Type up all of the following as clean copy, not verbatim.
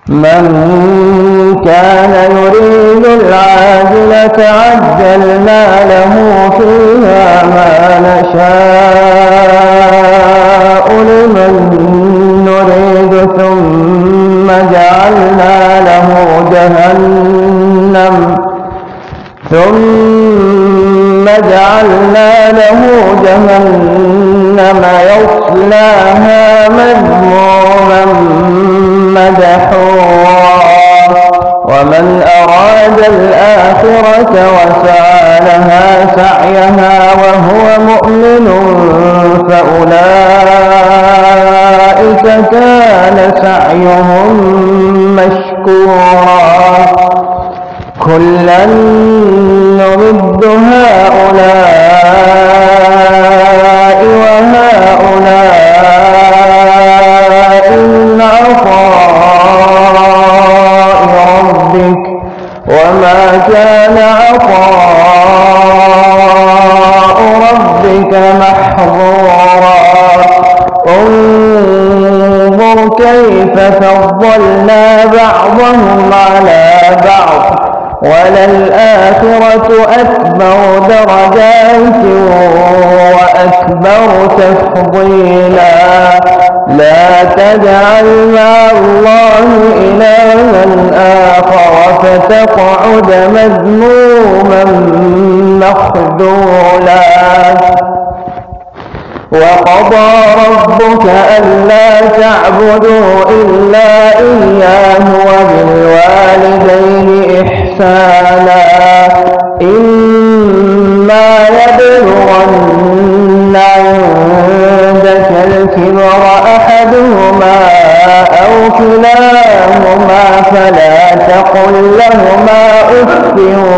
من كان يريد العاجلة عجلنا له فيها ما نشاء لمن نريد ثم جعلنا له جهنم يصلاها مذموما مدحورا ومن أراد الآخرة وسعى لها سعيها وهو مؤمن فأولئك كان سعيهم مشكورا كلا نمد هؤلاء وهؤلاء من عطاء ربك وما كان عطاء ربك محظورا انظر كيف فضلنا بعضهم على بعض وللآخرة أكبر درجات وأكبر تفضيلا لا تجعل مع الله إلها آخر فتقعد مذموما مخذولا وقضى ربك ألا تعبدوا إلا إياه وبالوالدين إحسانا إما يبلغن عندك الكبر أحدهما أو كلاهما فلا تقل لهما أف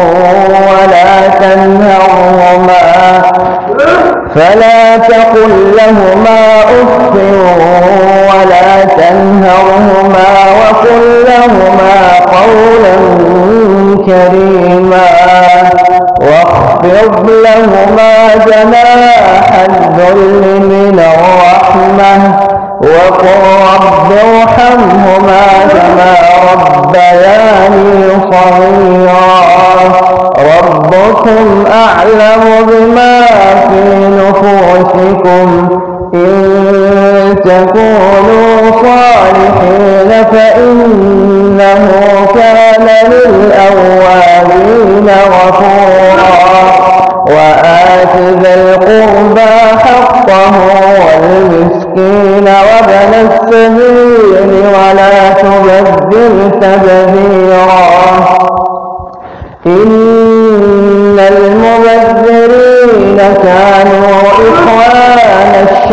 ولا تنهرهما وقل لهما قولا كريما واخفض لهما جناح الذل من الرحمة وقل رب ارحمهما كما ربياني صغيرا ربكم أعلم بما في نفوسكم إن تكونوا صالحين فإنه كان للأوابين غفورا وآت ذا القربى حقه والمسكين وابن السبيل ولا تبذر تبذيرا إن المبذرين كانوا إخوان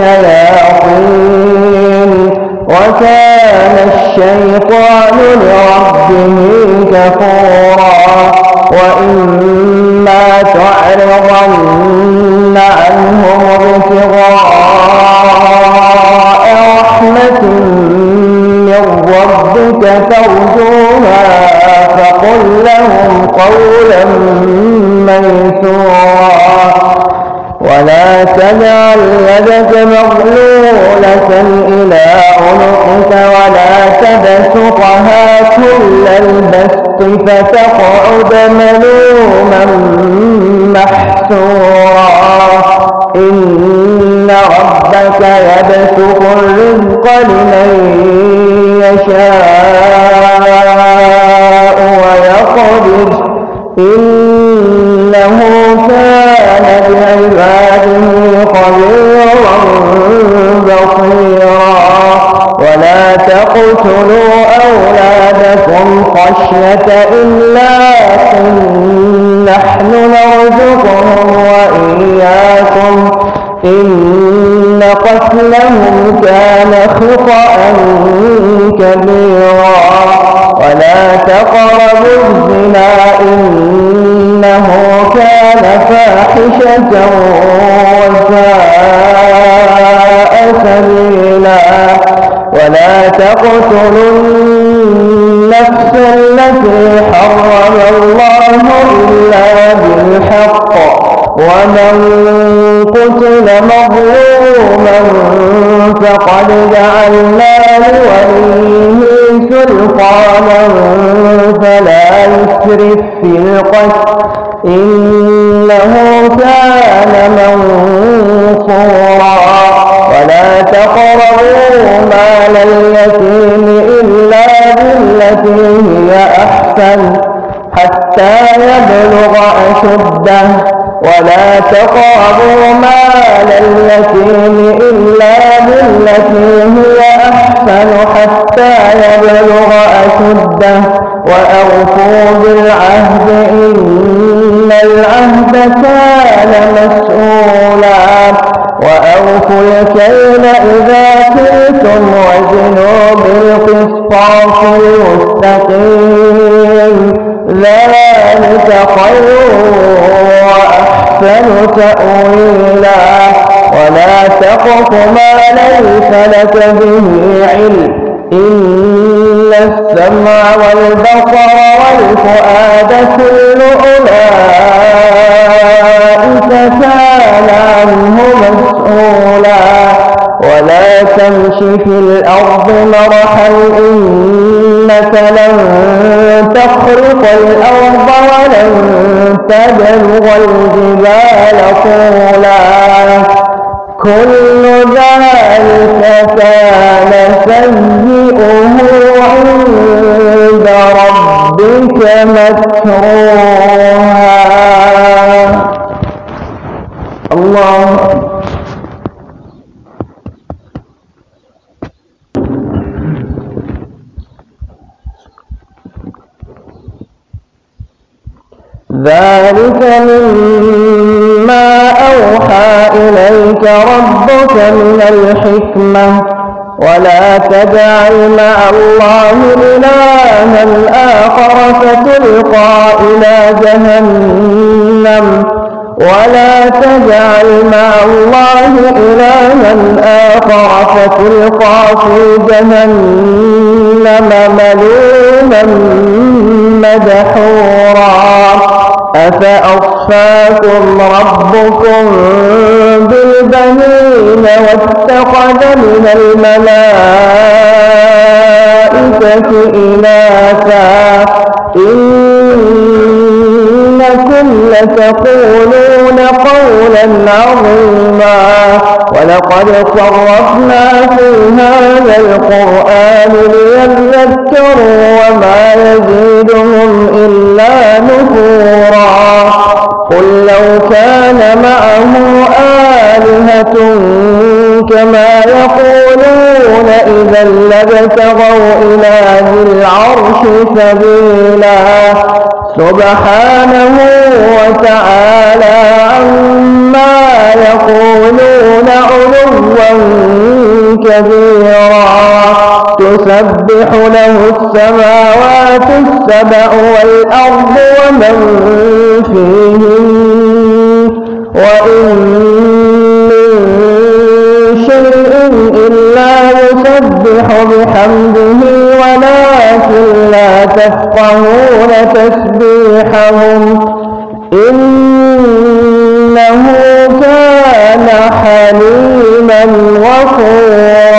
الشياطين وكان الشيطان لربه كفورا وإما تعرضن عنهم ابتغاء رحمة من ربك ترجوها فقل لهم قولا ميسورا ولا تجعل يدك مغلولة إلى عنقك ولا تبسطها كل البسط فتقعد ملوما محسورا إن ربك يبسط الرزق لمن يشاء ويقدر إنه كان بعباده خبيرا بصيرا ولا تقتلوا أولادكم خشية إملاق نحن نرزقهم وإياكم إن قتلهم كان خطأ كبيرا ولا تقربوا الزنا إنه كان فاحشة وساء سبيلا ولا تقتلوا النفس التي حرم الله إلا بالحق ومن قتل مظلوما فقد جعلنا لوليه سلطانا سلطانا فلا يسرف في القتل إنه كان منصورا ولا تقربوا مال اليتيم إلا بالتي هي أحسن حتى يبلغ أشده ولا تقربوا مال اليتيم إلا بالتي هي أحسن حتى يبلغ أشده وأوفوا بالعهد إن العهد كان مسؤولا وأوفوا الكيل إذا كلتم وزنوا بالقسطاس المستقيم ذلك خير وأحسن تأويلا ولا تقف ما ليس لك به علم إن السمع والبصر والفؤاد كل أولئك كان عنه مسؤولا ولا تمش في الأرض مرحا إنك لن تخرق الأرض ولن تبلغ الجبال طولا كل ذلك كان سيئه عند ربك مكروها. الله ذلك مما أوحى إليك ربك من الحكمة ولا تجعل مع الله إلها آخر فتلقى إلى جهنم ولا تجعل مع الله إلها آخر فتلقى في جهنم ملوما مدحورا أفأصفاكم ربكم بالبنين واتخذ من الملائكة إناثا إنكم لتقولون قولا عظيما ولقد صرفنا في هذا القرآن ليذكروا وما يزيدهم إلا نفورا قل لو كان معه آلهة كما يقولون إذا لابتغوا إلى ذي العرش سبيلا سبحانه وتعالى عما يقولون علوا كبيرا تسبح له السماوات السبع والأرض ومن فيهن وإن من شيء إلا يسبح بحمده ولكن لا تفقهون تسبيحهم إنه كان حليما غفورا.